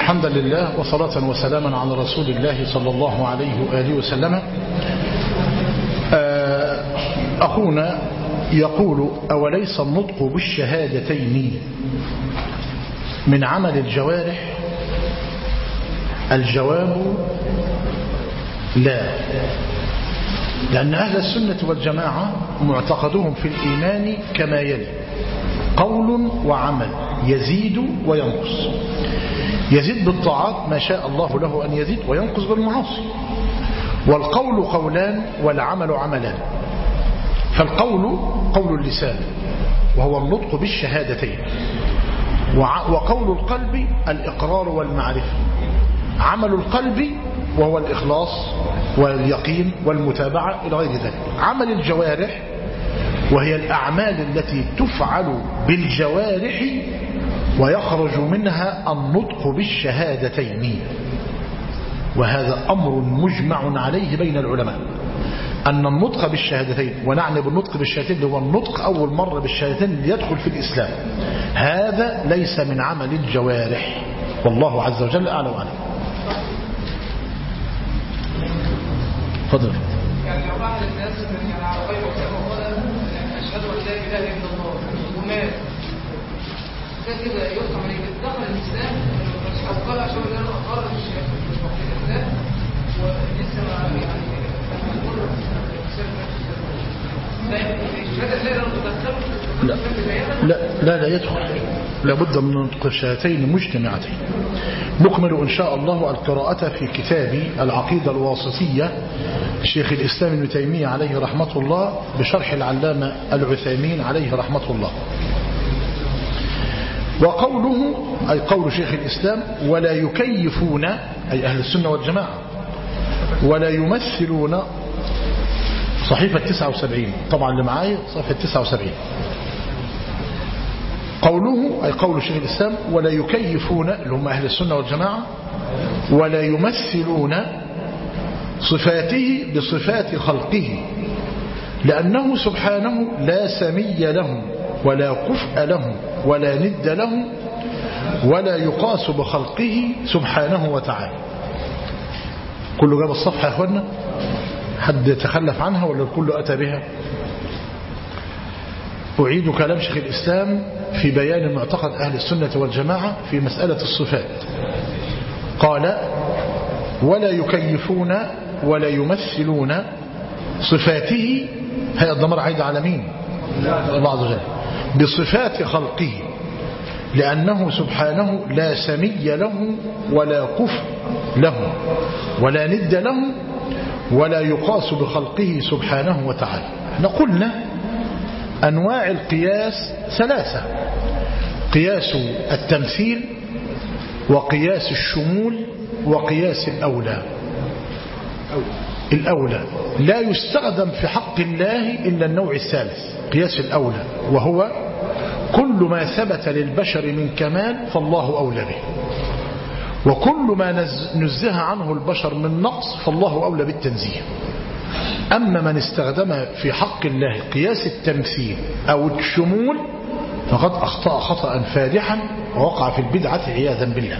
الحمد لله وصلاة وسلاما على رسول الله صلى الله عليه وآله وسلم. أخونا يقول: أوليس النطق بالشهادتين من عمل الجوارح؟ الجواب لا، لأن أهل السنة والجماعة معتقدهم في الإيمان كما يلي: قول وعمل يزيد وينقص. يزيد بالطاعات ما شاء الله له أن يزيد، وينقص بالمعاصي. والقول قولان والعمل عملان. فالقول قول اللسان وهو النطق بالشهادتين، وقول القلب الإقرار والمعرفة. عمل القلب وهو الإخلاص واليقين والمتابعة إلى غير ذلك. عمل الجوارح وهي الأعمال التي تفعل بالجوارح ويخرج منها النطق بالشهادتين، وهذا أمر مجمع عليه بين العلماء، أن النطق بالشهادتين، ونعني بالنطق بالشهادتين هو النطق أول مرة بالشهادتين ليدخل في الإسلام، هذا ليس من عمل الجوارح، والله عز وجل أعلى وأعلم. فضل. يعني لو واحد الناس يعني على غير أشهد أن لا إله إلا الله ومات كده يحكم عليه دخل الإسلام أو قال أشهد أن لا أقرر مش وقت الإسلام ولسه يعني لا يدخل، لابد من نطق الشهادتين مجتمعتين. نكمل إن شاء الله القراءة في كتاب العقيدة الواسطية شيخ الإسلام ابن تيمية عليه رحمة الله بشرح العلامة العثيمين عليه رحمة الله. وقوله أي قول شيخ الإسلام: ولا يكيفون، أي أهل السنة والجماعة، ولا يمثلون. صحيفة 79 طبعا اللي معايا صحيفة 79. قوله أي قول شيخ الإسلام: ولا يكيفون اللي هم أهل السنة والجماعة، ولا يمثلون صفاته بصفات خلقه، لأنه سبحانه لا سمي لهم ولا كفء لهم ولا ند لهم ولا يقاس بخلقه سبحانه وتعالى. كله جاب الصفحة يا أخوانا؟ حد يتخلف عنها ولا الكل أتى بها؟ أعيد كلام شيخ الإسلام في بيان معتقد أهل السنة والجماعة في مسألة الصفات. قال: ولا يكيفون ولا يمثلون صفاته، هي الضمير عايد على مين؟ الله عز وجل. بصفات خلقه، لأنه سبحانه لا سمي له ولا كفء له ولا ند له ولا يقاس بخلقه سبحانه وتعالى. نقولنا أنواع القياس ثلاثة: قياس التمثيل، وقياس الشمول، وقياس الأولى. الأولى لا يستخدم في حق الله إلا النوع الثالث، قياس الأولى، وهو كل ما ثبت للبشر من كمال فالله أولى به، وكل ما نزه عنه البشر من نقص فالله أولى بالتنزيه. أما من استخدم في حق الله قياس التمثيل أو الشمول فقد أخطأ خطأ فادحا ووقع في البدعة عياذا بالله.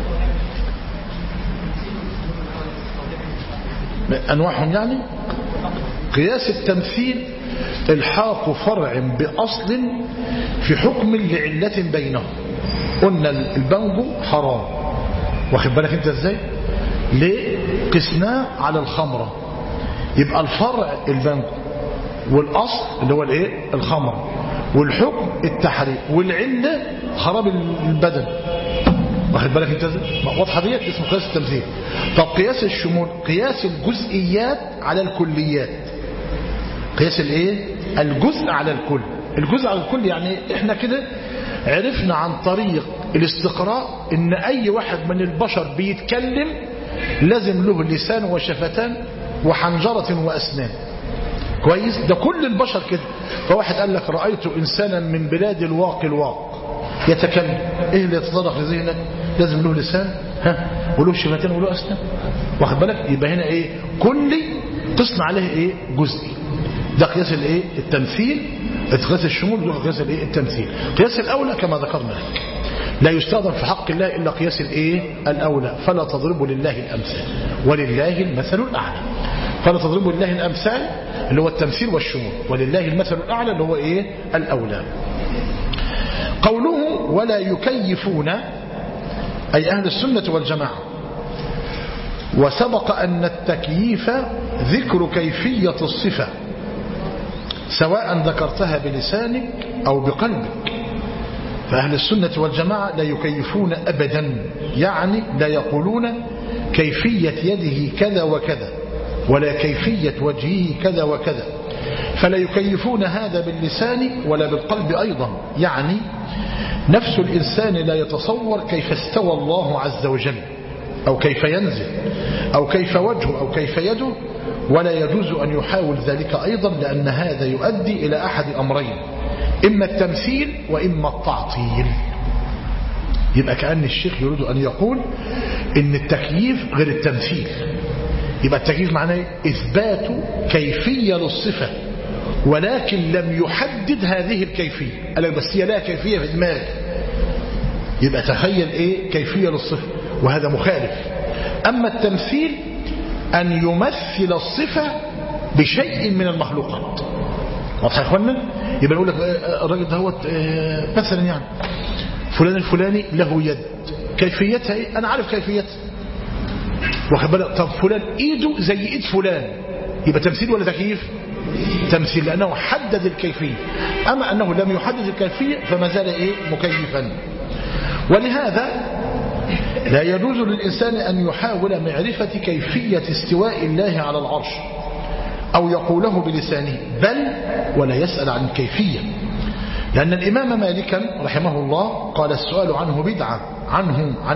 أنواعهم يعني: قياس التمثيل الحاق فرع بأصل في حكم لعلة بينهم. قلنا البنجو حرام، واخد بالك انت ازاي؟ ليه؟ قسناه على الخمرة، يبقى الفرع البنجو والأصل اللي هو الايه؟ الخمرة، والحكم التحريم، والعلة خراب البدن، واخد بالك انت ازاي؟ واضحه ديت؟ اسمه قياس التمثيل. طب قياس الشمول قياس الجزئيات على الكليات. قياس الايه؟ الجزء على الكل. الجزء على الكل يعني احنا كده عرفنا عن طريق الاستقراء ان اي واحد من البشر بيتكلم لازم له لسان وشفتان وحنجرة واسنان. كويس؟ ده كل البشر كده. فواحد قال لك: رأيت انسانا من بلاد الواق يتكلم. ايه اللي يتطرق لذهنك؟ لازم له لسان وله شفتان وله اسنان، واخد بالك؟ يبقى هنا ايه؟ كلي قسنا عليه ايه؟ جزئي. ده قياس الايه؟ التمثيل. قياس الشمول ده قياس الايه؟ التمثيل. قياس الاولى كما ذكرنا لك. لا يستخدم في حق الله إلا قياس الأولى. فلا تضربوا لله الأمثال ولله المثل الأعلى. فلا تضربوا لله الأمثال اللي هو التمثيل والشمول، ولله المثل الأعلى اللي هو الأولى. قوله ولا يكيفون أي أهل السنة والجماعة. وسبق أن التكييف ذكر كيفية الصفة سواء ذكرتها بلسانك أو بقلبك. فأهل السنة والجماعة لا يكيفون أبدا، يعني لا يقولون كيفية يده كذا وكذا ولا كيفية وجهه كذا وكذا، فلا يكيفون هذا باللسان ولا بالقلب أيضا. يعني نفس الإنسان لا يتصور كيف استوى الله عز وجل أو كيف ينزل أو كيف وجهه أو كيف يده، ولا يجوز أن يحاول ذلك أيضا، لأن هذا يؤدي إلى أحد أمرين: إما التمثيل وإما التعطيل. يبقى كأن الشيخ يريد أن يقول إن التكييف غير التمثيل. يبقى التكييف معناه إثبات كيفية للصفة ولكن لم يحدد هذه الكيفية، قال لك بس هي لها كيفية في دماغي. يبقى تخيل كيفية للصفة، وهذا مخالف. أما التمثيل أن يمثل الصفة بشيء من المخلوقات. واضح يا اخوانا؟ يبقى نقول لك الراجل دهوت مثلا يعني فلان الفلاني له يد، كيفيتها ايه؟ انا عارف كيفيتها. واخد بالك؟ طب فلان ايده زي ايد فلان، يبقى تمثيل ولا تكييف؟ تمثيل، لانه حدد الكيفيه. اما انه لم يحدد الكيفيه فما زال مكيفا. ولهذا لا يجوز للإنسان أن يحاول معرفة كيفية استواء الله على العرش أو يقوله بلسانه، بل ولا يسأل عن الكيفية، لأن الإمام مالكا رحمه الله قال السؤال عنه بدعة. عنه عن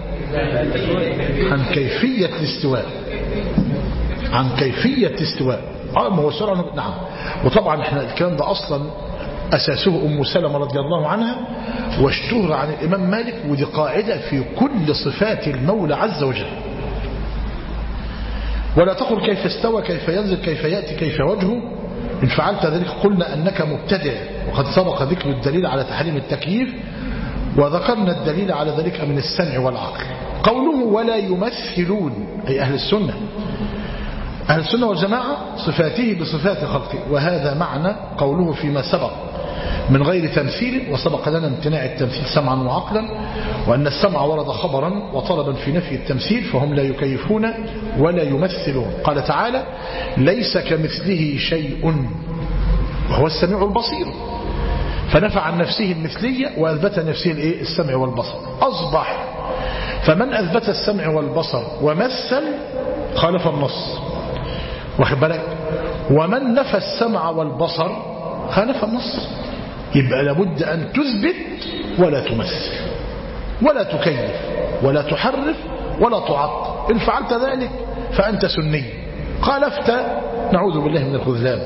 عن كيفية الاستواء. عن كيفية الاستواء. ما هو السؤال عنه. نعم. وطبعا احنا الكلام ده أصلا أساسه أم سلمة رضي الله عنها، واشتهر عن الإمام مالك، ودي قاعدة في كل صفات المولى عز وجل. ولا تقل كيف استوى، كيف ينزل، كيف يأتي، كيف وجهه. إن فعلت ذلك قلنا أنك مبتدع، وقد سبق ذكر الدليل على تحريم التكييف، وذكرنا الدليل على ذلك من السمع والعقل. قوله ولا يمثلون أي أهل السنة. أهل السنة والجماعة صفاته بصفات خلقه، وهذا معنى قوله فيما سبق من غير تمثيل. وسبق لنا امتناع التمثيل سمعا وعقلا، وأن السمع ورد خبرا وطلبا في نفي التمثيل، فهم لا يكيفون ولا يمثلون. قال تعالى ليس كمثله شيء وهو السميع البصير، فنفع عن نفسه المثلية وأثبت نفسه السمع والبصر. أصبح فمن أثبت السمع والبصر ومثل خالف النص، واخد بالك؟ ومن نفى السمع والبصر خالف النص. يبقى لابد أن تثبت ولا تمثل ولا تكيف ولا تحرف ولا تعطل. إن فعلت ذلك فأنت سني، خالفت نعوذ بالله من الخذلان.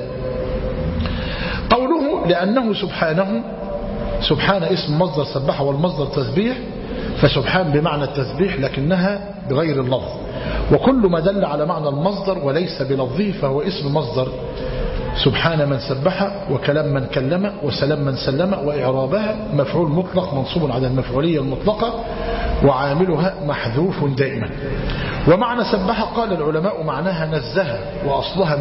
قوله لأنه سبحان اسم مصدر سبح، والمصدر تسبيح، فسبحان بمعنى التسبيح لكنها بغير اللفظ، وكل ما دل على معنى المصدر وليس بلفظه فهو اسم مصدر. سبحان من سبح، وكلام من كلم، وسلام من سلم، وإعرابها مفعول مطلق منصوب على المفعولية المطلقة وعاملها محذوف دائما. ومعنى سبح قال العلماء معناها نزها، وأصلها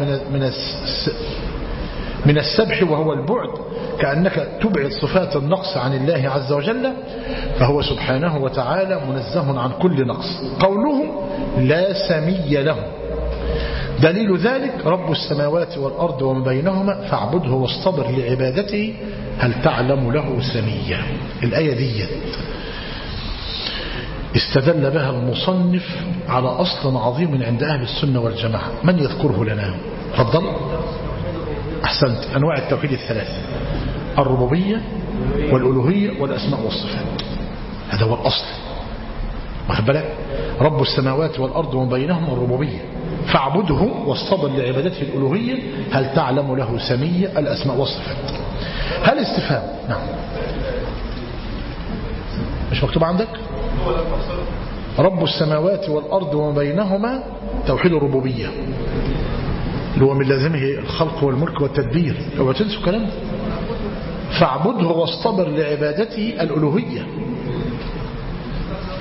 من السبح وهو البعد، كأنك تبعد صفات النقص عن الله عز وجل، فهو سبحانه وتعالى منزه عن كل نقص. قوله لا سمي له، دليل ذلك رب السماوات والأرض وما بينهما فاعبده واصطبر لعبادته هل تعلم له سميا. الآية دي استدل بها المصنف على أصل عظيم عند أهل السنة والجماعة. من يذكره لنا؟ تفضل. أحسنت. أنواع التوحيد الثلاثة: الربوبية والألوهية والأسماء والصفات. هذا هو الأصل، واخد بالك؟ رب السماوات والأرض وما بينهما الربوبية، فاعبده واصطبر لعبادته الألوهية هل تعلم له سميا الأسماء والصفات. هل استفهام؟ نعم. مش مكتوب عندك؟ رب السماوات والأرض وما بينهما توحيد الربوبية اللي هو من لازمه الخلق والملك والتدبير، لو تنسوا كلام. فاعبده واصطبر لعبادته الألوهية،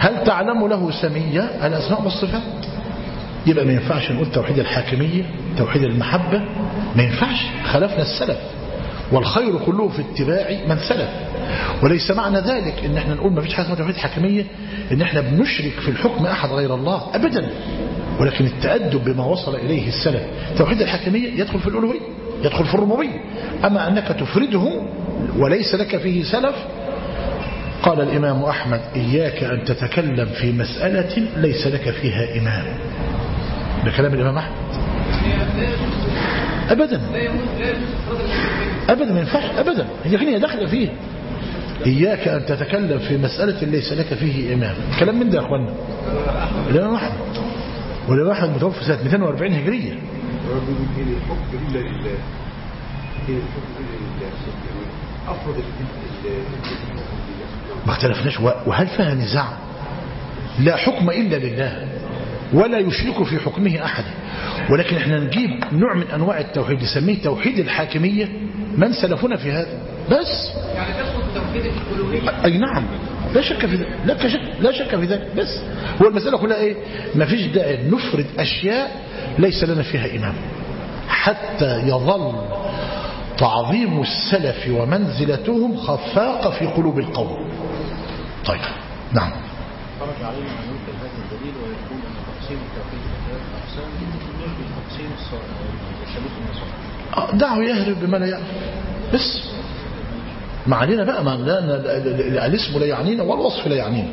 هل تعلم له سمية؟ الأسماء والصفات. يبقى ما ينفعش نقول توحيد الحاكمية توحيد المحبة، ما ينفعش، خلفنا السلف، والخير كله في اتباع من سلف. وليس معنى ذلك ان احنا نقول ما فيش حاجه اسمها توحيد حاكميه ان احنا بنشرك في الحكم احد غير الله ابدا، ولكن التأدب بما وصل اليه السلف. توحيد الحاكميه يدخل في الالوهيه، يدخل في الربوبيه. اما انك تفرده وليس لك فيه سلف، قال الامام احمد: اياك ان تتكلم في مساله ليس لك فيها امام. ده كلام الامام احمد. ابدا ابدا ما ينفعش ابدا، هي داخله فيه. إياك أن تتكلم في مسألة ليس لك فيه إمام. كلام من ده يا أخوانا. الإمام أحمد، والإمام أحمد متوفى سنة 240 هجرية. ما اختلفناش، وهل فيها نزاع؟ لا حكم إلا لله ولا يشرك في حكمه أحد، ولكن احنا نجيب نوع من أنواع التوحيد نسميه توحيد الحاكمية. من سلفنا في هذا بس يعني تدخل في توحيد الألوهية. أي نعم، لا شك في ذلك، لا شك في ذلك. بس هو المسألة كلها إيه؟ ما فيش داعي نفرد أشياء ليس لنا فيها إمام، حتى يظل تعظيم السلف ومنزلتهم خفاقة في قلوب القوم. طيب نعم. خرج علينا أن ننكر هذا الدليل ويكون أن تقسيم التوحيد إلى أقسام يشبه تقسيم الثالوث النصارى. دعه يهرب بما لا يعرف بس. ما علينا بقى، ما الاسم لا يعنينا والوصف لا يعنينا.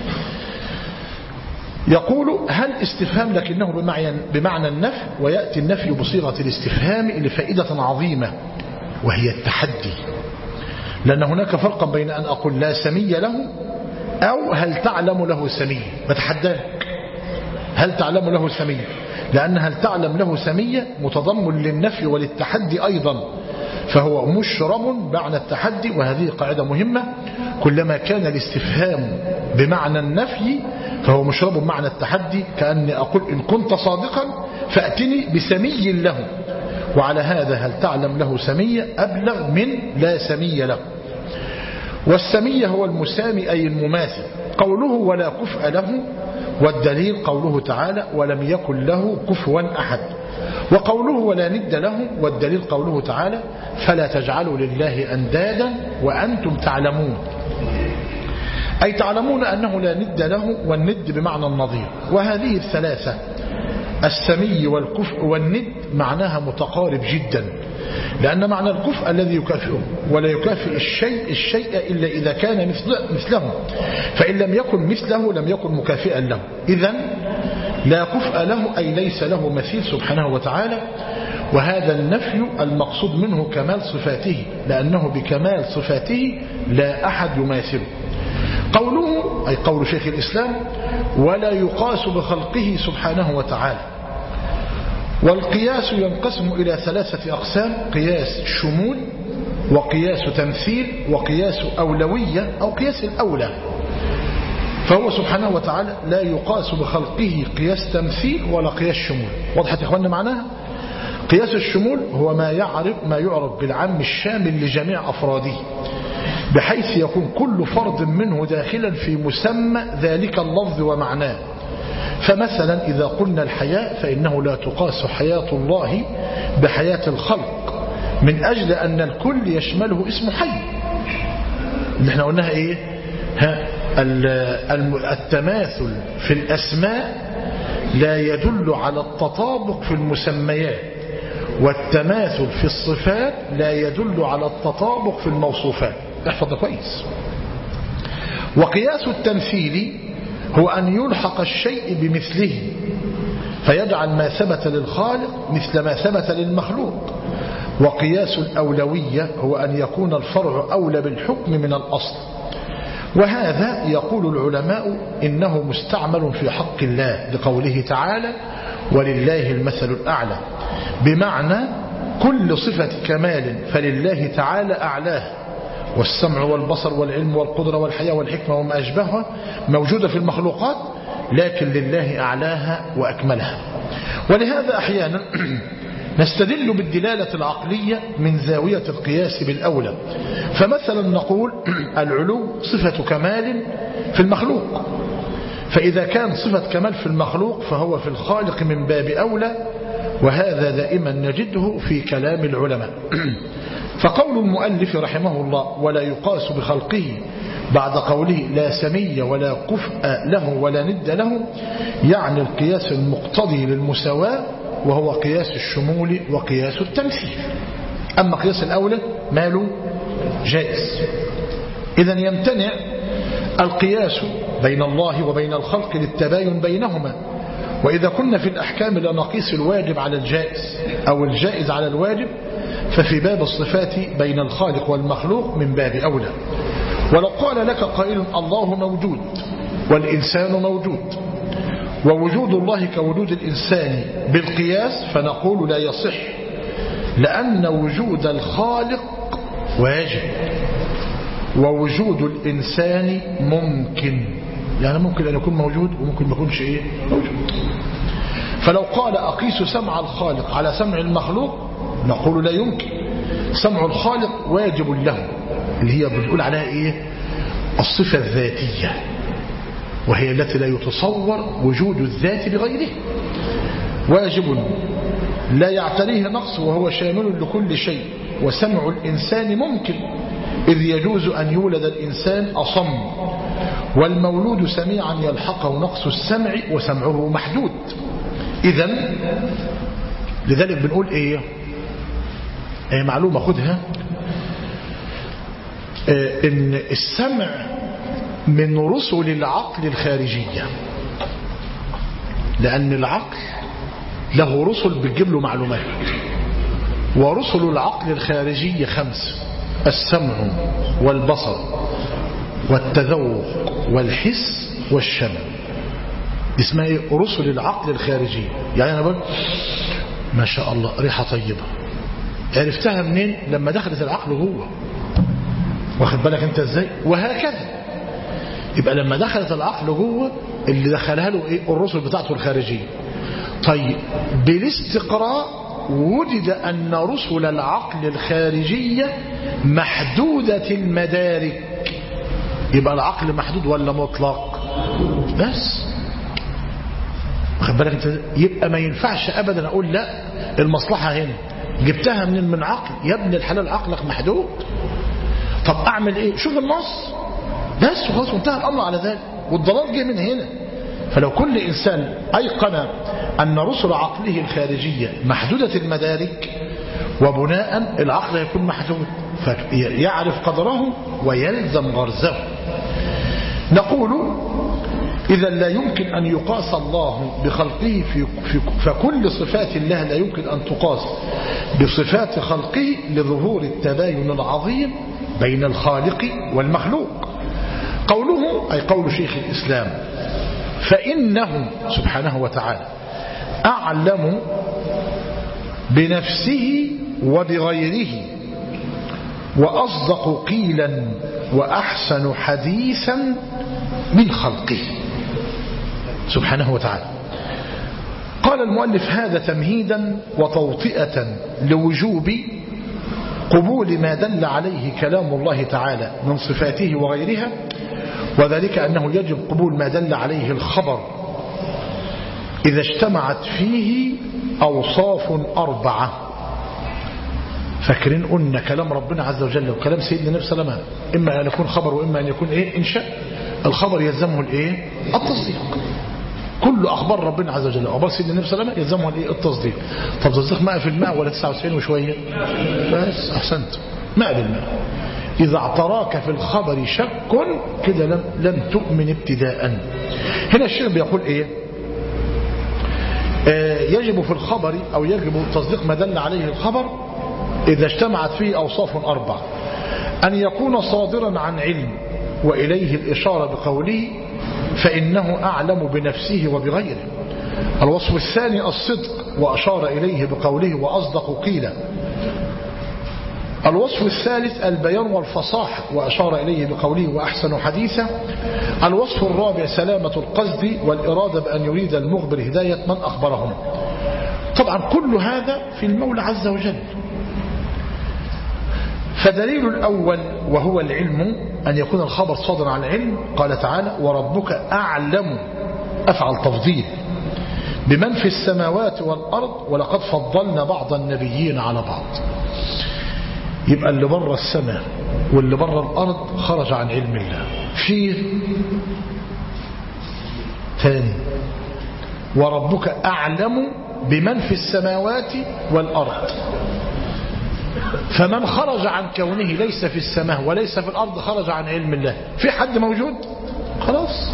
يقول: هل استفهام لكنه بمعنى النفي، ويأتي النفي بصيغة الاستفهام لفائدة عظيمة وهي التحدي، لأن هناك فرقا بين أن أقول لا سمي له أو هل تعلم له سمي. بتحداك هل تعلم له سمي، لأن هل تعلم له سمي متضمن للنفي وللتحدي أيضا، فهو مشرب معنى التحدي. وهذه قاعدة مهمة: كلما كان الاستفهام بمعنى النفي فهو مشرب معنى التحدي، كأني أقول إن كنت صادقا فأتني بسمي له. وعلى هذا هل تعلم له سمي أبلغ من لا سمي له. والسمي هو المسامي أي المماثل. قوله ولا كفء له، والدليل قوله تعالى ولم يكن له كفوا أحد. وقوله ولا ند له، والدليل قوله تعالى فلا تجعلوا لله أندادا وأنتم تعلمون، أي تعلمون أنه لا ند له، والند بمعنى النظير. وهذه الثلاثة السمي والكفء والند معناها متقارب جدا، لأن معنى الكفء الذي يكافئه، ولا يكافئ الشيء إلا إذا كان مثله، فإن لم يكن مثله لم يكن مكافئا له. إذن لا كفء له أي ليس له مثيل سبحانه وتعالى. وهذا النفي المقصود منه كمال صفاته، لأنه بكمال صفاته لا أحد يماثله. قوله أي قول شيخ الإسلام ولا يقاس بخلقه سبحانه وتعالى. والقياس ينقسم إلى ثلاثة أقسام: قياس شمول، وقياس تمثيل، وقياس أولوية أو قياس الأولى. فهو سبحانه وتعالى لا يقاس بخلقه قياس تمثيل ولا قياس شمول. وضحت يا إخواننا معناها؟ قياس الشمول هو ما يعرف بالعام الشامل لجميع أفراده، بحيث يكون كل فرد منه داخلا في مسمى ذلك اللفظ ومعناه. فمثلا إذا قلنا الحياة فإنه لا تقاس حياة الله بحياة الخلق، من أجل أن الكل يشمله اسم حي. اللي احنا قلناها إيه؟ التماثل في الأسماء لا يدل على التطابق في المسميات، والتماثل في الصفات لا يدل على التطابق في الموصوفات. احفظ كويس. وقياس التمثيل هو أن يلحق الشيء بمثله، فيجعل ما ثبت للخالق مثل ما ثبت للمخلوق. وقياس الأولوية هو أن يكون الفرع أولى بالحكم من الأصل. وهذا يقول العلماء إنه مستعمل في حق الله لقوله تعالى ولله المثل الأعلى، بمعنى كل صفة كمال فلله تعالى أعلاه، والسمع والبصر والعلم والقدرة والحياة والحكمة وما أشبهها موجودة في المخلوقات، لكن لله أعلاها وأكملها. ولهذا أحيانا نستدل بالدلالة العقلية من زاوية القياس بالأولى. فمثلا نقول العلو صفة كمال في المخلوق، فإذا كان صفة كمال في المخلوق فهو في الخالق من باب أولى، وهذا دائما نجده في كلام العلماء. فقول المؤلف رحمه الله ولا يقاس بخلقه بعد قوله لا سمي ولا كفء له ولا ند له، يعني القياس المقتضي للمساواة، وهو قياس الشمول وقياس التمثيل. أما قياس الأولى ماله جائز. إذن يمتنع القياس بين الله وبين الخلق للتباين بينهما. وإذا كنا في الأحكام لا نقيس الواجب على الجائز أو الجائز على الواجب، ففي باب الصفات بين الخالق والمخلوق من باب أولى. ولو قال لك قائل الله موجود والإنسان موجود ووجود الله كوجود الإنسان بالقياس، فنقول لا يصح، لأن وجود الخالق واجب ووجود الإنسان ممكن، يعني ممكن أن يكون موجود وممكن ما يكونش موجود. فلو قال أقيس سمع الخالق على سمع المخلوق، نقول لا يمكن، سمع الخالق واجب له، اللي هي بنقول عليها الصفة الذاتية، وهي التي لا يتصور وجود الذات بغيره. واجب لا يعتريه نقص وهو شامل لكل شيء. وسمع الإنسان ممكن، إذ يجوز أن يولد الإنسان أصم، والمولود سميعا يلحقه نقص السمع وسمعه محدود. إذن لذلك بنقول معلومة خدها، إن السمع من رسل العقل الخارجية، لأن العقل له رسل بتجيب له معلومات، ورسل العقل الخارجية 5: السمع والبصر والتذوق والحس والشم. دي اسمها رسل العقل الخارجية. يعني أنا بقول ما شاء الله ريحة طيبة، عرفتها منين؟ لما دخلت العقل جوه، واخد بالك انت ازاي؟ وهكذا. يبقى لما دخلت العقل جوه اللي دخلها له الرسل بتاعته الخارجية. طيب بالاستقراء وجد أن رسل العقل الخارجية محدودة المدارك. يبقى العقل محدود ولا مطلق؟ بس واخد بالك انت؟ يبقى ما ينفعش ابدا اقول لا المصلحة هنا جبتها من عقل. يا ابن الحلال عقلك محدود. طب اعمل ايه؟ شوف النص بس وخلاص، وانتهى الامر على ذلك، والضلال جه من هنا. فلو كل انسان ايقن ان رسل عقله الخارجية محدودة المدارك، وبناء العقل يكون محدود، فيعرف قدره ويلزم غرزه. نقول إذا لا يمكن أن يقاس الله بخلقه فكل صفات الله لا يمكن أن تقاس بصفات خلقه لظهور التباين العظيم بين الخالق والمخلوق. قوله أي قول شيخ الإسلام: فإنه سبحانه وتعالى أعلم بنفسه وبغيره، وأصدق قيلا وأحسن حديثا من خلقه سبحانه وتعالى. قال المؤلف: هذا تمهيدا وتوطئة لوجوب قبول ما دل عليه كلام الله تعالى من صفاته وغيرها، وذلك أنه يجب قبول ما دل عليه الخبر إذا اجتمعت فيه أوصاف 4. فاكرين قلنا كلام ربنا عز وجل وكلام سيدنا النبي صلى الله عليه وسلم إما أن يكون خبر وإما أن يكون إنشاء. الخبر يلزمه التصديق. كل أخبار ربنا عز وجل أخبار سيدنا النبي صلى الله عليه وسلم يلزمه التصديق. طب تصديق 100% ولا 99 وشوية؟ بس أحسنت، 100%. إذا اعتراك في الخبر شك كده لم تؤمن ابتداء. هنا الشيخ بيقول يجب في الخبر أو يجب تصديق ما دل عليه الخبر إذا اجتمعت فيه أوصاف 4: أن يكون صادرا عن علم، وإليه الإشارة بقوله: فإنه أعلم بنفسه وبغيره. الوصف الثاني الصدق، وأشار إليه بقوله: وأصدق قيلا. الوصف الثالث البيان والفصاحة، وأشار إليه بقوله: وأحسن حديثا. الوصف الرابع سلامة القصد والإرادة بأن يريد المخبر هداية من أخبرهم. طبعا كل هذا في المولى عز وجل. فدليل الأول وهو العلم، أن يكون الخبر صادرا عن علم. قال تعالى وربك أعلم، أفعل تفضيل، بمن في السماوات والأرض ولقد فضلنا بعض النبيين على بعض. يبقى اللي بره السماء واللي بره الأرض خرج عن علم الله. فيه ثاني وربك أعلم بمن في السماوات والأرض، فمن خرج عن كونه ليس في السماء وليس في الأرض خرج عن علم الله. في حد موجود؟ خلاص،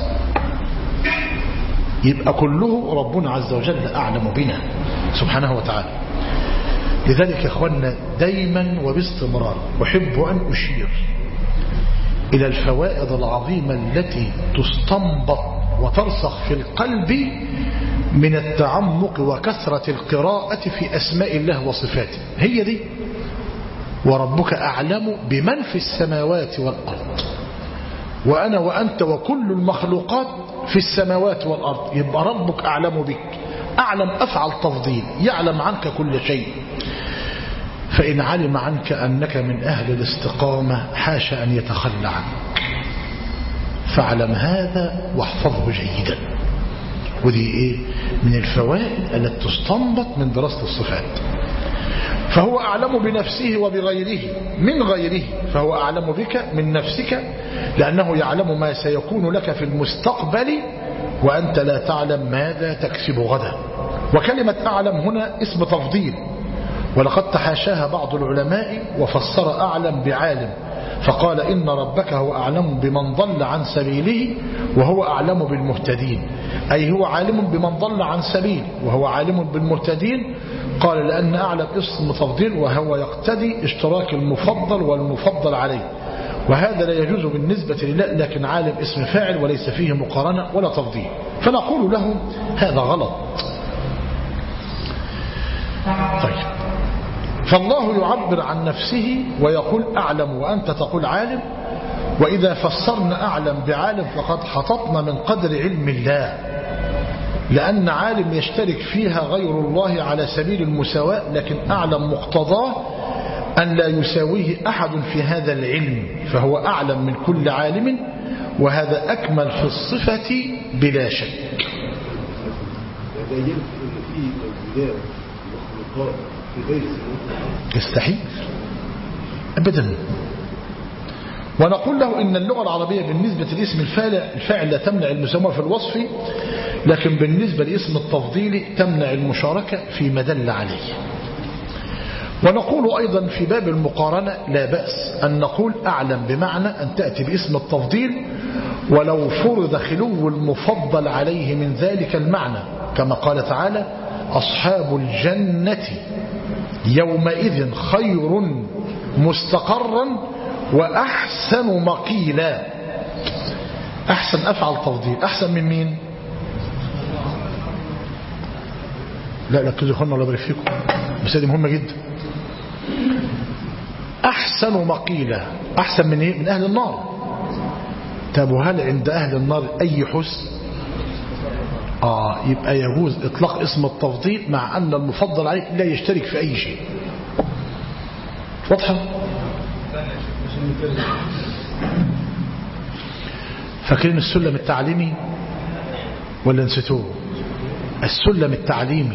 يبقى كله ربنا عز وجل أعلم بنا سبحانه وتعالى. لذلك يا أخوانا دايما وباستمرار أحب أن أشير إلى الفوائد العظيمة التي تستنبط وترسخ في القلب من التعمق وكثرة القراءة في أسماء الله وصفاته. هي دي وربك أعلم بمن في السماوات والأرض، وأنا وأنت وكل المخلوقات في السماوات والأرض. يبقى ربك أعلم بك، أعلم أفعل تفضيل، يعلم عنك كل شيء. فإن علم عنك أنك من أهل الاستقامة حاش أن يتخلى عنك، فاعلم هذا واحفظه جيدا. ودي إيه من الفوائد التي تستنبط من دراسة الصفات. فهو أعلم بنفسه وبغيره من غيره، فهو أعلم بك من نفسك لأنه يعلم ما سيكون لك في المستقبل وأنت لا تعلم ماذا تكسب غدا. وكلمة أعلم هنا اسم تفضيل، ولقد تحاشاها بعض العلماء وفسر أعلم بعالم، فقال إن ربك هو أعلم بمن ضل عن سبيله وهو أعلم بالمهتدين، أي هو عالم بمن ضل عن سبيل وهو عالم بالمهتدين. قال لأن أعلم اسم تفضيل وهو يقتدي اشتراك المفضل والمفضل عليه، وهذا لا يجوز بالنسبة لله، لكن عالم اسم فاعل وليس فيه مقارنة ولا تفضيل. فنقول له هذا غلط. طيب، فالله يعبر عن نفسه ويقول أعلم وأنت تقول عالم. وإذا فسرنا أعلم بعالم فقد حططنا من قدر علم الله، لأن عالم يشترك فيها غير الله على سبيل المساواة، لكن أعلم مقتضاه أن لا يساويه أحد في هذا العلم، فهو أعلم من كل عالم، وهذا أكمل في الصفة بلا شك. يستحيل أبدا. ونقول له إن اللغة العربية بالنسبة لاسم الفاعل لا تمنع المساواة في الوصف، لكن بالنسبة لاسم التفضيل تمنع المشاركة فيما دل عليه. ونقول أيضا في باب المقارنة لا بأس أن نقول أعلم بمعنى أن تأتي باسم التفضيل ولو فرض خلو المفضل عليه من ذلك المعنى، كما قال تعالى أصحاب الجنة يومئذ خير مستقرا وأحسن مقيلا. أحسن أفعل تفضيل، أحسن من مين؟ لا ركزوا يا اخوانا الله يبارك فيكم، بس دي مهمة جدا. أحسن مقيلا، أحسن من إيه؟ من أهل النار. طب وهل عند أهل النار أي حسن؟ يبقى يجوز إطلاق اسم التفضيل مع أن المفضل عليه لا يشترك في أي شيء. واضحة؟ فاكرين السلم التعليمي ولا نسيتوه؟ السلم التعليمي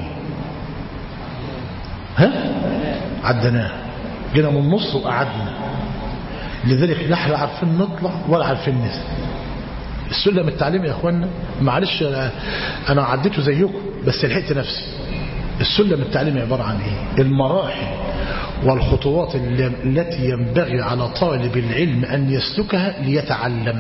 عدناه، جينا من النص وقعدنا، لذلك لا احنا عارفين نطلع ولا عارفين ننزل. السلم التعليمي يا اخوانا معلش انا عديته زيكم بس لحقت نفسي. السلم التعليمي عبارة عن ايه؟ المراحل والخطوات التي ينبغي على طالب العلم ان يسلكها ليتعلم.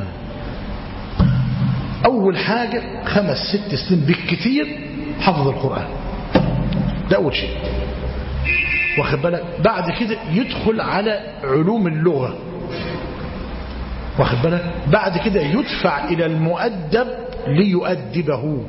اول حاجة 5-6 سنين بالكثير حفظ القرآن، ده اول شيء، واخد بالك؟ بعد كده يدخل على علوم اللغة، واخد بالك؟ بعد كده يدفع إلى المؤدب ليؤدبه.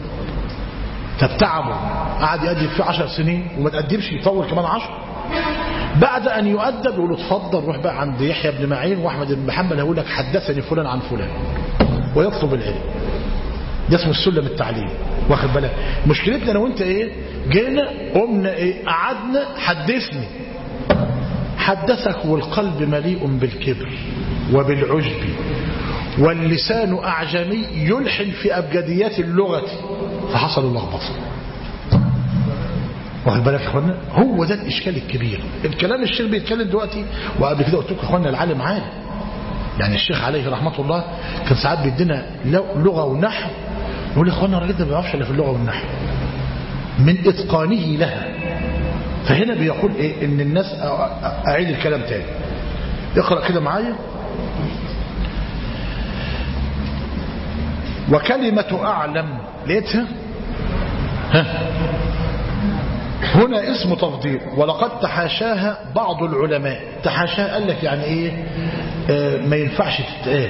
تتعبه قعد يؤدب في 10 سنين وما تأدبش يطول كمان 10. بعد أن يؤدب يقول له اتفضل روح بقى عند يحيى بن معين وأحمد بن محمد هقول لك حدثني فلان عن فلان، ويطلب العلم. ده اسمه السلم التعليمي، واخد بالك؟ مشكلتنا انا وانت ايه؟ جينا قمنا ايه؟ قعدنا حدثك والقلب مليء بالكبر وبالعجب واللسان أعجمي يلحن في أبجديات اللغة فحصل اللخبطة. واخد بالك يا اخوانا؟ هو ده الإشكال الكبير. الكلام الشيخ بيتكلم دلوقتي، وقبل كده قلت لكم يا اخوانا العالم عالم، يعني الشيخ عليه رحمة الله كان ساعات بيدينا لغة ونحو، يقول يا اخوانا الراجل ده ما بيعرفش الا في اللغة والنحو من إتقانه لها. فهنا بيقول ايه ان الناس، اعيد الكلام تاني، اقرأ كده معايا. وكلمة أعلم لقيتها هنا اسم تفضيل، ولقد تحاشاها بعض العلماء. تحاشاها قال لك يعني ايه؟ ما ينفعش تتقال،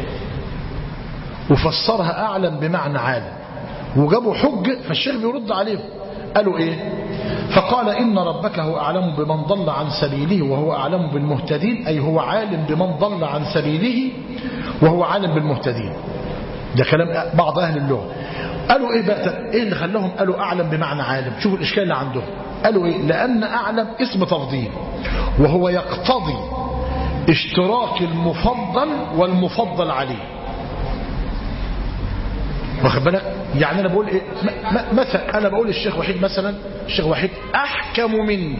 وفسرها أعلم بمعنى عالم، وجابوا حجة. فالشيخ بيرد عليهم قالوا ايه؟ فقال إن ربك هو أعلم بمن ضل عن سبيله وهو أعلم بالمهتدين، أي هو عالم بمن ضل عن سبيله وهو عالم بالمهتدين. ده كلام بعض أهل اللغة. قالوا إيه بقى؟ إيه اللي خلاهم قالوا أعلم بمعنى عالم؟ شوفوا الإشكال اللي عندهم. قالوا إيه؟ لأن أعلم اسم تفضيل، وهو يقتضي اشتراك المفضل والمفضل عليه. واخد بالك؟ يعني أنا بقول إيه؟ مثلا أنا بقول الشيخ وحيد مثلا، الشيخ وحيد أحكم مني،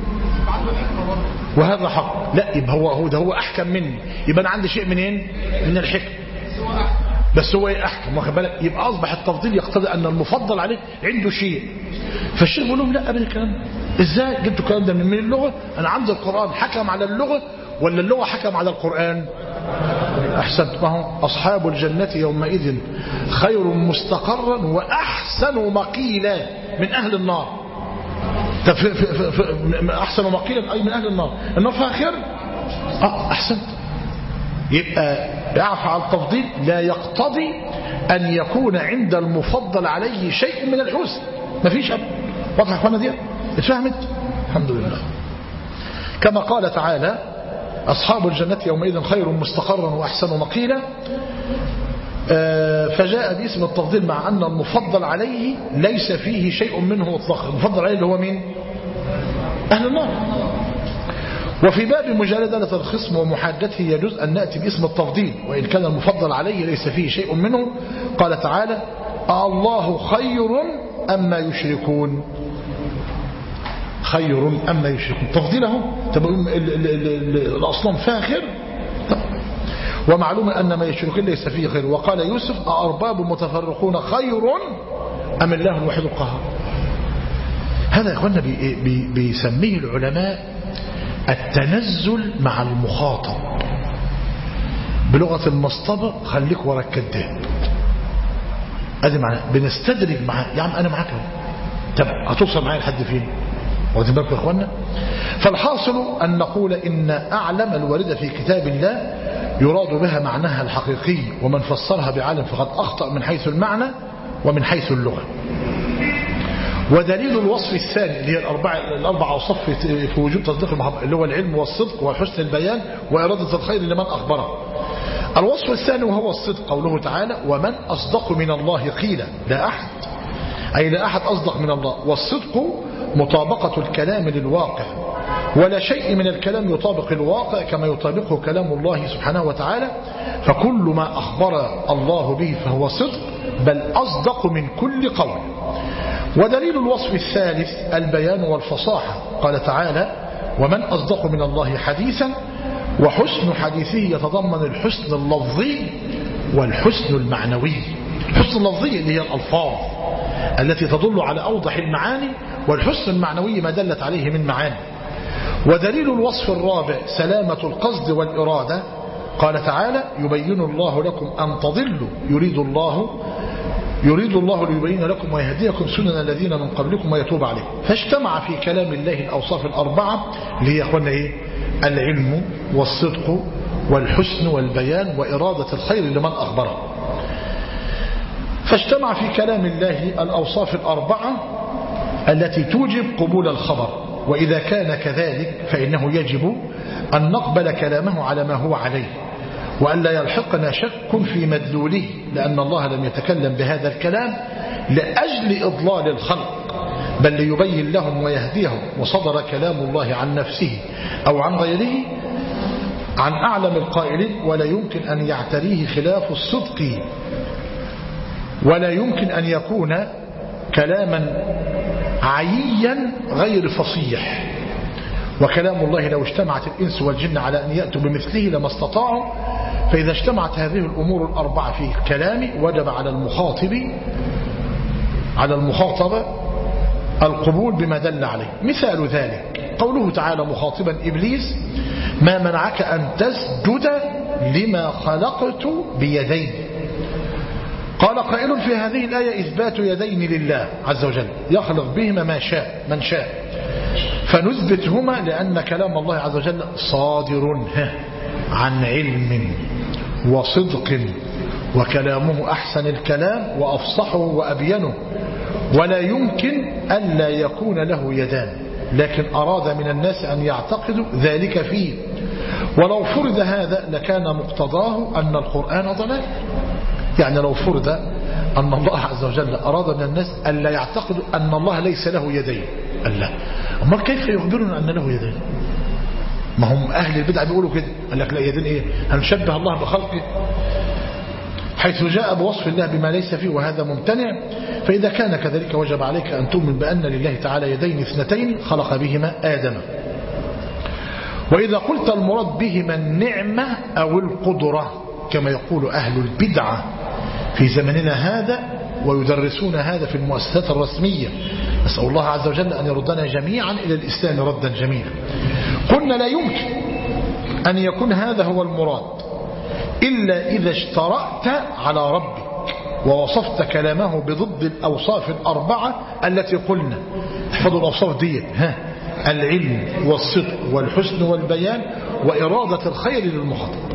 وهذا حق. لا، يبقى هو أحكم مني، يبقى أنا عندي شيء منين؟ من الحكم. بس هو أحكم. واخد بالك؟ يبقى أصبح التفضيل يقتضي أن المفضل عليه عنده شيء. فالشيخ بيقول لهم لا، أبدا الكلام إزاي جبتوا الكلام ده من اللغة؟ أنا عندي القرآن حكم على اللغة ولا اللغة حكم على القرآن؟ أحسنت. ما هو أصحاب الجنة يومئذ خير مستقرا وأحسن مقيلا من أهل النار. أحسن مقيلا أي من أهل النار. النار فيها خير؟ أحسنت. يبقى يعفى على التفضيل لا يقتضي أن يكون عند المفضل عليه شيء من الحسن. ما فيش أبدا. واضح يا أخوانا دي؟ اتفهمت؟ الحمد لله. كما قال تعالى أصحاب الجنة يومئذ خير مستقرا وأحسن مقيلا، فجاء باسم التفضيل مع أن المفضل عليه ليس فيه شيء منه مطلقا. المفضل عليه اللي هو مين؟ أهل النار. وفي باب مجادلة الخصم ومحاجته يجوز أن نأتي باسم التفضيل وإن كان المفضل عليه ليس فيه شيء منه. قال تعالى الله خير أما يشركون. خير أما يشركون تفضيله. طب الأصنام فيها خير؟ طب. ومعلوم أن ما يشركون ليس فيه خير. وقال يوسف أأرباب متفرقون خير أم الله الوحيد القهار. هذا يا أخوانا بيسميه العلماء التنزل مع المخاطب. بلغة المصطبة خليك ورا الكذاب. ادي معنا بنستدرج معاه. يا عم انا معاك اهو. طب هتوصل معايا لحد فين؟ واخدين بالكم يا اخوانا؟ فالحاصل ان نقول ان اعلم الوارده في كتاب الله يراد بها معناها الحقيقي، ومن فسرها بعالم فقد اخطا من حيث المعنى ومن حيث اللغه. ودليل الوصف الثاني اللي هي الأربع أوصاف في وجود تصديق المحبة اللي هو العلم والصدق وحسن البيان وإرادة الخير لمن أخبره. الوصف الثاني وهو الصدق قوله تعالى ومن أصدق من الله قيلا. لا أحد، أي لا أحد أصدق من الله. والصدق مطابقة الكلام للواقع، ولا شيء من الكلام يطابق الواقع كما يطابقه كلام الله سبحانه وتعالى. فكل ما أخبر الله به فهو صدق، بل أصدق من كل قول. ودليل الوصف الثالث البيان والفصاحة. قال تعالى ومن أصدق من الله حديثا. وحسن حديثه يتضمن الحسن اللفظي والحسن المعنوي. الحسن اللفظي اللي هي الألفاظ التي تدل على أوضح المعاني، والحسن المعنوي ما دلت عليه من معاني. ودليل الوصف الرابع سلامة القصد والإرادة. قال تعالى يبين الله لكم أن تضلوا يريد الله ليبين لكم ويهديكم سنن الذين من قبلكم ويتوب عليكم. فاجتمع في كلام الله الأوصاف الأربعة اللي هي أخوانا إيه؟ العلم والصدق والحسن والبيان وإرادة الخير لمن أخبره. فاجتمع في كلام الله الأوصاف الأربعة التي توجب قبول الخبر. وإذا كان كذلك فإنه يجب أن نقبل كلامه على ما هو عليه، وألا يلحقنا شك في مدلوله، لأن الله لم يتكلم بهذا الكلام لأجل إضلال الخلق، بل ليبين لهم ويهديهم، وصدر كلام الله عن نفسه أو عن غيره عن أعلم القائلين، ولا يمكن أن يعتريه خلاف الصدق، ولا يمكن أن يكون كلاما عييا غير فصيح. وكلام الله لو اجتمعت الإنس والجن على أن يأتوا بمثله لما استطاعوا. فإذا اجتمعت هذه الأمور الأربعة في الكلام وجب على المخاطب القبول بما دل عليه. مثال ذلك قوله تعالى مخاطبا إبليس: ما منعك أن تسجد لما خلقت بيدي. قال قائل في هذه الآية إثبات يدين لله عز وجل يخلق بهما من شاء، فنثبتهما لأن كلام الله عز وجل صادر عن علم وصدق، وكلامه أحسن الكلام وأفصحه وأبينه، ولا يمكن ألا يكون له يدان، لكن أراد من الناس أن يعتقدوا ذلك فيه. ولو فرض هذا لكان مقتضاه أن القرآن ضلال. يعني لو فرض أن الله عز وجل أراد من الناس ألا يعتقدوا أن الله ليس له يدين، ألا أما كيف يخبرنا أن له يدين؟ ما هم أهل البدع بيقولوا كده، قال لك لا يدين إيه؟ هنشبه الله بخلقه حيث جاء بوصف الله بما ليس فيه، وهذا ممتنع. فإذا كان كذلك وجب عليك أن تؤمن بأن لله تعالى يدين اثنتين خلق بهما آدم. وإذا قلت المراد بهما النعمة أو القدرة كما يقول أهل البدعة في زمننا هذا، ويدرسون هذا في المؤسسات الرسمية، نسأل الله عز وجل أن يردنا جميعا إلى الإسلام ردا جميلا، قلنا لا يمكن أن يكون هذا هو المراد إلا إذا اشترأت على ربك ووصفت كلامه بضد الأوصاف الأربعة التي قلنا. احفظوا الأوصاف دي: العلم والصدق والحسن والبيان وإرادة الخير للمخاطب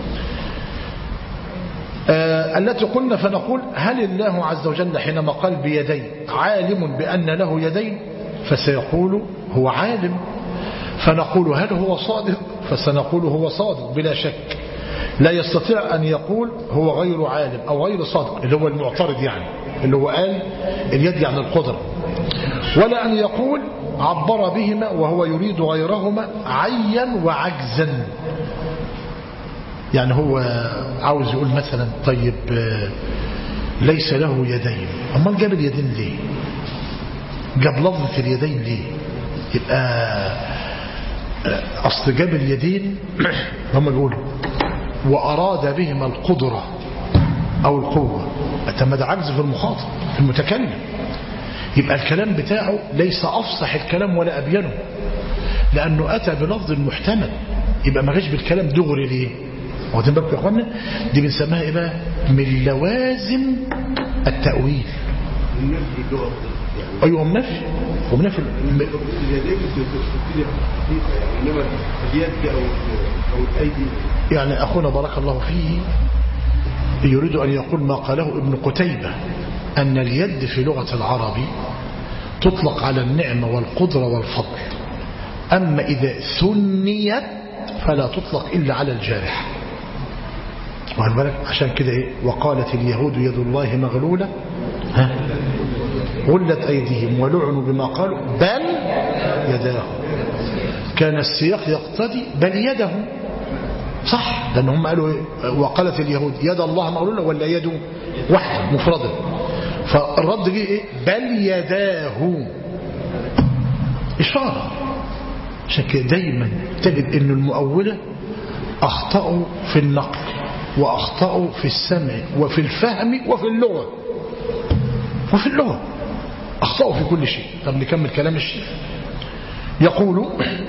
التي قلنا. فنقول: هل الله عز وجل حينما قال بيدي عالم بأن له يدين؟ فسيقول هو عالم. فنقول: هل هو صادق؟ فسنقول هو صادق بلا شك. لا يستطيع أن يقول هو غير عالم أو غير صادق، اللي هو المعترض يعني، اللي هو قال اليد يعني القدرة. ولا أن يقول عبر بهما وهو يريد غيرهما عيا وعجزا. يعني هو عاوز يقول مثلا طيب ليس له يدين، أما جاب اليدين ليه؟ جاب لفظة اليدين ليه؟ يبقى أصل جاب اليدين هم يقولوا وأراد بهما القدرة أو القوة، أتم ده عجز في المخاطب في المتكلم، يبقى الكلام بتاعه ليس أفصح الكلام ولا أبينه، لأنه أتى بلفظ محتمل. يبقى ما جاش بالكلام دغري ليه؟ واخدين بالكم يا اخوانا؟ دي بنسميها ايه بقى؟ من لوازم التأويل. ايوه النفي ومنفي يعني اخونا بارك الله فيه يريد ان يقول ما قاله ابن قتيبة ان اليد في لغة العرب تطلق على النعمة والقدرة والفضل، اما اذا ثنيت فلا تطلق الا على الجارح. عشان كده ايه؟ وقالت اليهود يد الله مغلولة غلت أيديهم ولعنوا بما قالوا بل يداه. كان السياق يقتضي بل يده، صح؟ لأن هم قالوا ايه؟ وقالت اليهود يد الله مغلولة ولا يده واحد مفردة، فالرد جه ايه؟ بل يداه، إشارة. عشان كده دايما تجد ان المؤولة أخطأوا في النقل وأخطأوا في السمع وفي الفهم وفي اللغة أخطأوا في كل شيء. طب نكمل كلام الشيخ. يقول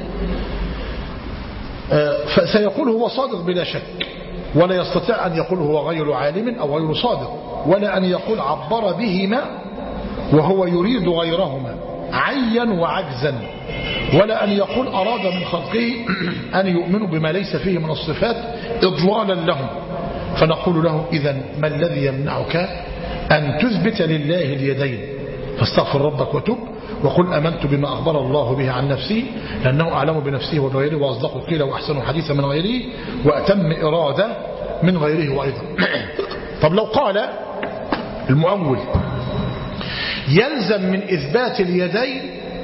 فسيقول هو صادق بلا شك، ولا يستطيع أن يقول هو غير عالم أو غير صادق، ولا أن يقول عبر بهما وهو يريد غيرهما عيا وعجزا، ولا أن يقول أراد من خلقه أن يؤمنوا بما ليس فيه من الصفات إضلالا لهم. فنقول له إذن ما الذي يمنعك أن تثبت لله اليدين؟ فاستغفر ربك وتب وقل أمنت بما أخبر الله به عن نفسه لأنه أعلم بنفسه وبغيره وأصدق قيل وأحسن حديثا من غيره وأتم إرادة من غيره وأيضا. طب لو قال المؤول يلزم من إثبات اليدين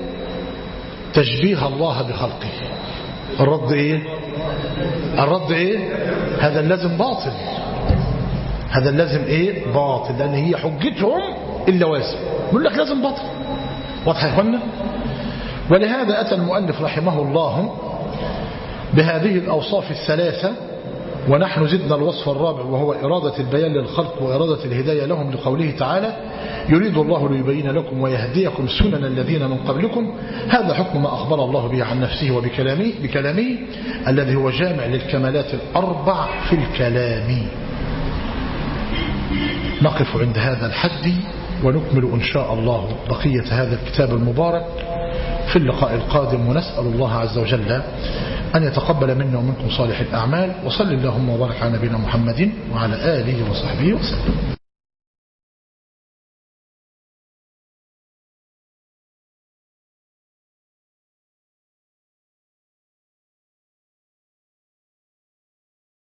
تشبيه الله بخلقه. الرد إيه؟ الرد إيه؟ هذا اللازم باطل، هذا اللازم إيه؟ باطل، لأن هي حجتهم اللوازم، يقول لك لازم باطل. واضح يا إخوانا؟ ولهذا أتى المؤلف رحمه الله بهذه الأوصاف الثلاثة، ونحن زدنا الوصف الرابع وهو إرادة البيان للخلق وإرادة الهداية لهم، لقوله تعالى يريد الله ليبين لكم ويهديكم سنن الذين من قبلكم. هذا حكم ما أخبر الله به عن نفسه بكلامه الذي هو جامع للكمالات الأربع في الكلام. نقف عند هذا الحد ونكمل إن شاء الله بقية هذا الكتاب المبارك في اللقاء القادم، ونسأل الله عز وجل أن يتقبل منا ومنكم صالح الأعمال. وصل اللهم وبارك على نبينا محمد وعلى آله وصحبه وسلم.